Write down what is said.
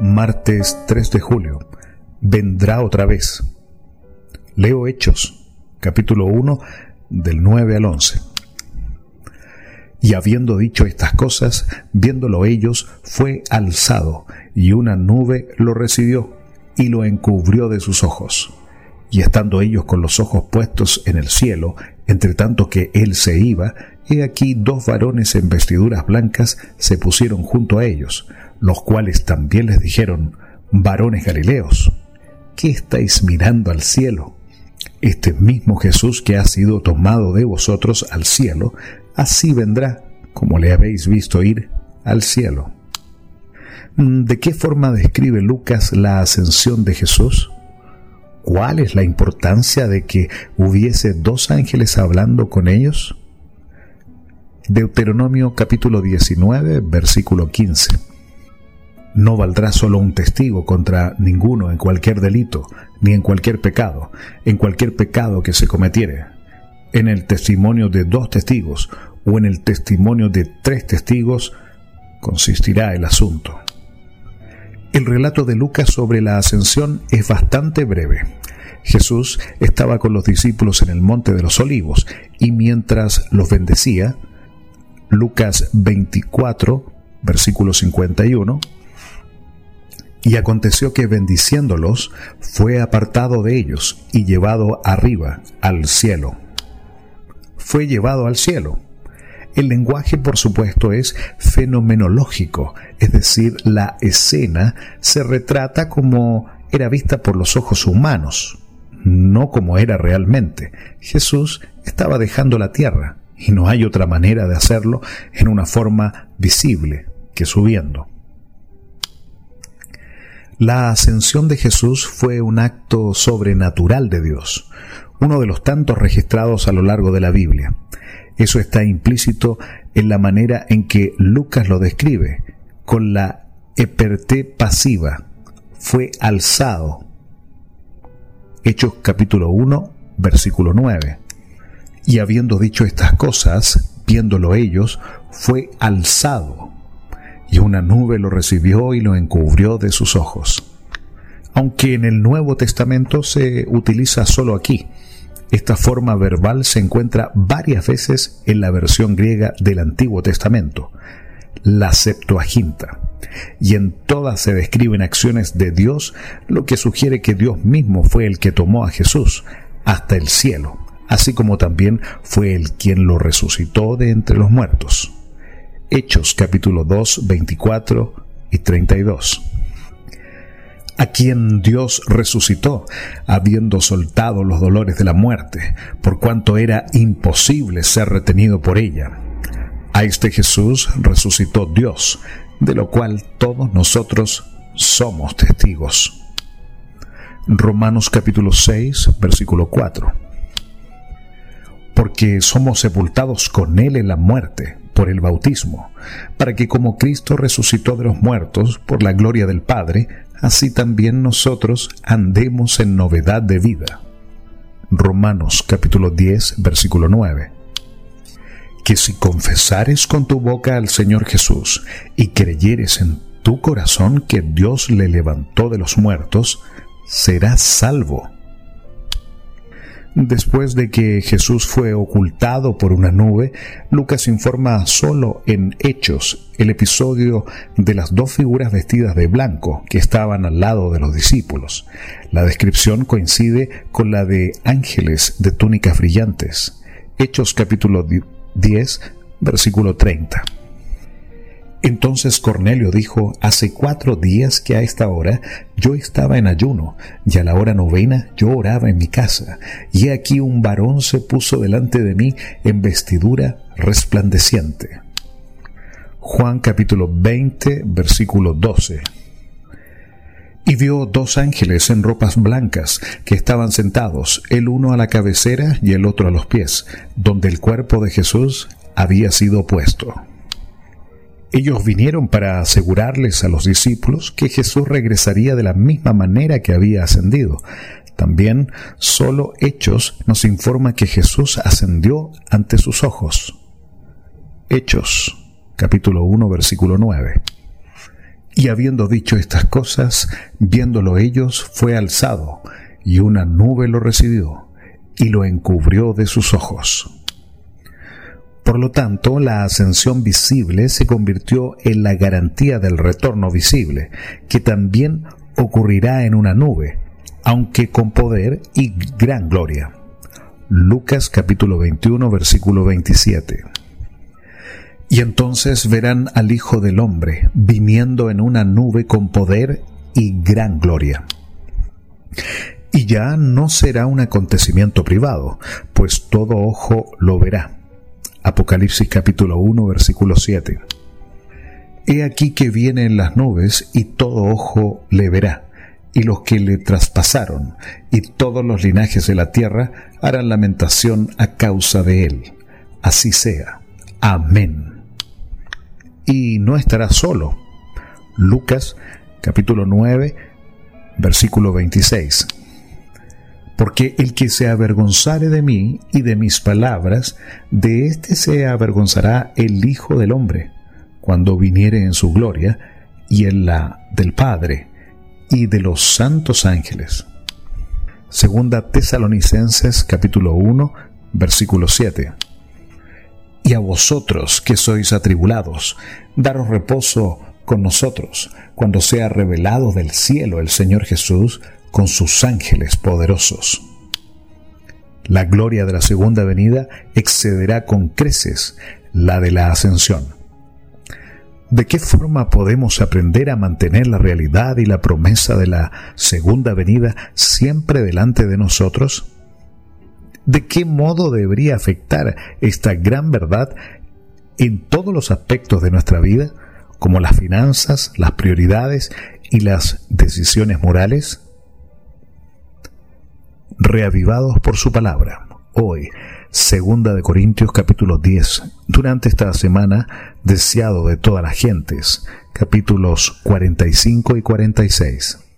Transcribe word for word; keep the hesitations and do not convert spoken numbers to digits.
Martes tres de julio. Vendrá otra vez. Leo Hechos, capítulo uno, del nueve al once. Y habiendo dicho estas cosas, viéndolo ellos, fue alzado, y una nube lo recibió, y lo encubrió de sus ojos. Y estando ellos con los ojos puestos en el cielo, entre tanto que él se iba, he aquí dos varones en vestiduras blancas se pusieron junto a ellos, los cuales también les dijeron: varones Galileos, ¿qué estáis mirando al cielo? Este mismo Jesús que ha sido tomado de vosotros al cielo, así vendrá, como le habéis visto ir al cielo. ¿De qué forma describe Lucas la ascensión de Jesús? ¿Cuál es la importancia de que hubiese dos ángeles hablando con ellos? Deuteronomio capítulo diecinueve, versículo quince. No valdrá solo un testigo contra ninguno en cualquier delito, ni en cualquier pecado, en cualquier pecado que se cometiere. En el testimonio de dos testigos o en el testimonio de tres testigos consistirá el asunto. El relato de Lucas sobre la ascensión es bastante breve. Jesús estaba con los discípulos en el Monte de los Olivos y mientras los bendecía, Lucas veinticuatro, versículo cincuenta y uno, y aconteció que bendiciéndolos fue apartado de ellos y llevado arriba al cielo. Fue llevado al cielo. El lenguaje, por supuesto, es fenomenológico, es decir, la escena se retrata como era vista por los ojos humanos, no como era realmente. Jesús estaba dejando la tierra, y no hay otra manera de hacerlo en una forma visible que subiendo. La ascensión de Jesús fue un acto sobrenatural de Dios, uno de los tantos registrados a lo largo de la Biblia. Eso está implícito en la manera en que Lucas lo describe, con la eperté pasiva, fue alzado. Hechos capítulo uno, versículo nueve. Y habiendo dicho estas cosas, viéndolo ellos, fue alzado, y una nube lo recibió y lo encubrió de sus ojos. Aunque en el Nuevo Testamento se utiliza solo aquí, esta forma verbal se encuentra varias veces en la versión griega del Antiguo Testamento, la Septuaginta, y en todas se describen acciones de Dios, lo que sugiere que Dios mismo fue el que tomó a Jesús hasta el cielo, así como también fue Él quien lo resucitó de entre los muertos. Hechos capítulo dos, veinticuatro y treinta y dos. A quien Dios resucitó, habiendo soltado los dolores de la muerte, por cuanto era imposible ser retenido por ella. A este Jesús resucitó Dios, de lo cual todos nosotros somos testigos. Romanos capítulo seis, versículo cuatro. Porque somos sepultados con Él en la muerte, por el bautismo, para que como Cristo resucitó de los muertos por la gloria del Padre, así también nosotros andemos en novedad de vida. Romanos capítulo diez, versículo nueve. Que si confesares con tu boca al Señor Jesús y creyeres en tu corazón que Dios le levantó de los muertos, serás salvo. Después de que Jesús fue ocultado por una nube, Lucas informa solo en Hechos el episodio de las dos figuras vestidas de blanco que estaban al lado de los discípulos. La descripción coincide con la de ángeles de túnicas brillantes. Hechos capítulo diez, versículo treinta. Entonces Cornelio dijo: hace cuatro días que a esta hora yo estaba en ayuno, y a la hora novena yo oraba en mi casa, y he aquí un varón se puso delante de mí en vestidura resplandeciente. Juan capítulo veinte, versículo doce. Y vio dos ángeles en ropas blancas, que estaban sentados, el uno a la cabecera y el otro a los pies, donde el cuerpo de Jesús había sido puesto. Ellos vinieron para asegurarles a los discípulos que Jesús regresaría de la misma manera que había ascendido. También solo Hechos nos informa que Jesús ascendió ante sus ojos. Hechos, capítulo uno, versículo nueve. Y habiendo dicho estas cosas, viéndolo ellos, fue alzado, y una nube lo recibió, y lo encubrió de sus ojos. Por lo tanto, la ascensión visible se convirtió en la garantía del retorno visible, que también ocurrirá en una nube, aunque con poder y gran gloria. Lucas capítulo veintiuno, versículo veintisiete. Y entonces verán al Hijo del Hombre viniendo en una nube con poder y gran gloria. Y ya no será un acontecimiento privado, pues todo ojo lo verá. Apocalipsis capítulo uno, versículo siete. He aquí que viene en las nubes, y todo ojo le verá, y los que le traspasaron, y todos los linajes de la tierra harán lamentación a causa de él. Así sea. Amén. Y no estará solo. Lucas capítulo nueve, versículo veintiséis. Porque el que se avergonzare de mí y de mis palabras, de éste se avergonzará el Hijo del Hombre, cuando viniere en su gloria, y en la del Padre, y de los santos ángeles. Segunda Tesalonicenses capítulo uno, versículo siete. Y a vosotros que sois atribulados, daros reposo con nosotros, cuando sea revelado del cielo el Señor Jesús, con sus ángeles poderosos. La gloria de la segunda venida excederá con creces la de la ascensión. ¿De qué forma podemos aprender a mantener la realidad y la promesa de la segunda venida siempre delante de nosotros? ¿De qué modo debería afectar esta gran verdad en todos los aspectos de nuestra vida, como las finanzas, las prioridades y las decisiones morales? Reavivados por su palabra. Hoy, Segunda de Corintios capítulo diez. Durante esta semana, deseado de todas las gentes, capítulos cuarenta y cinco y cuarenta y seis.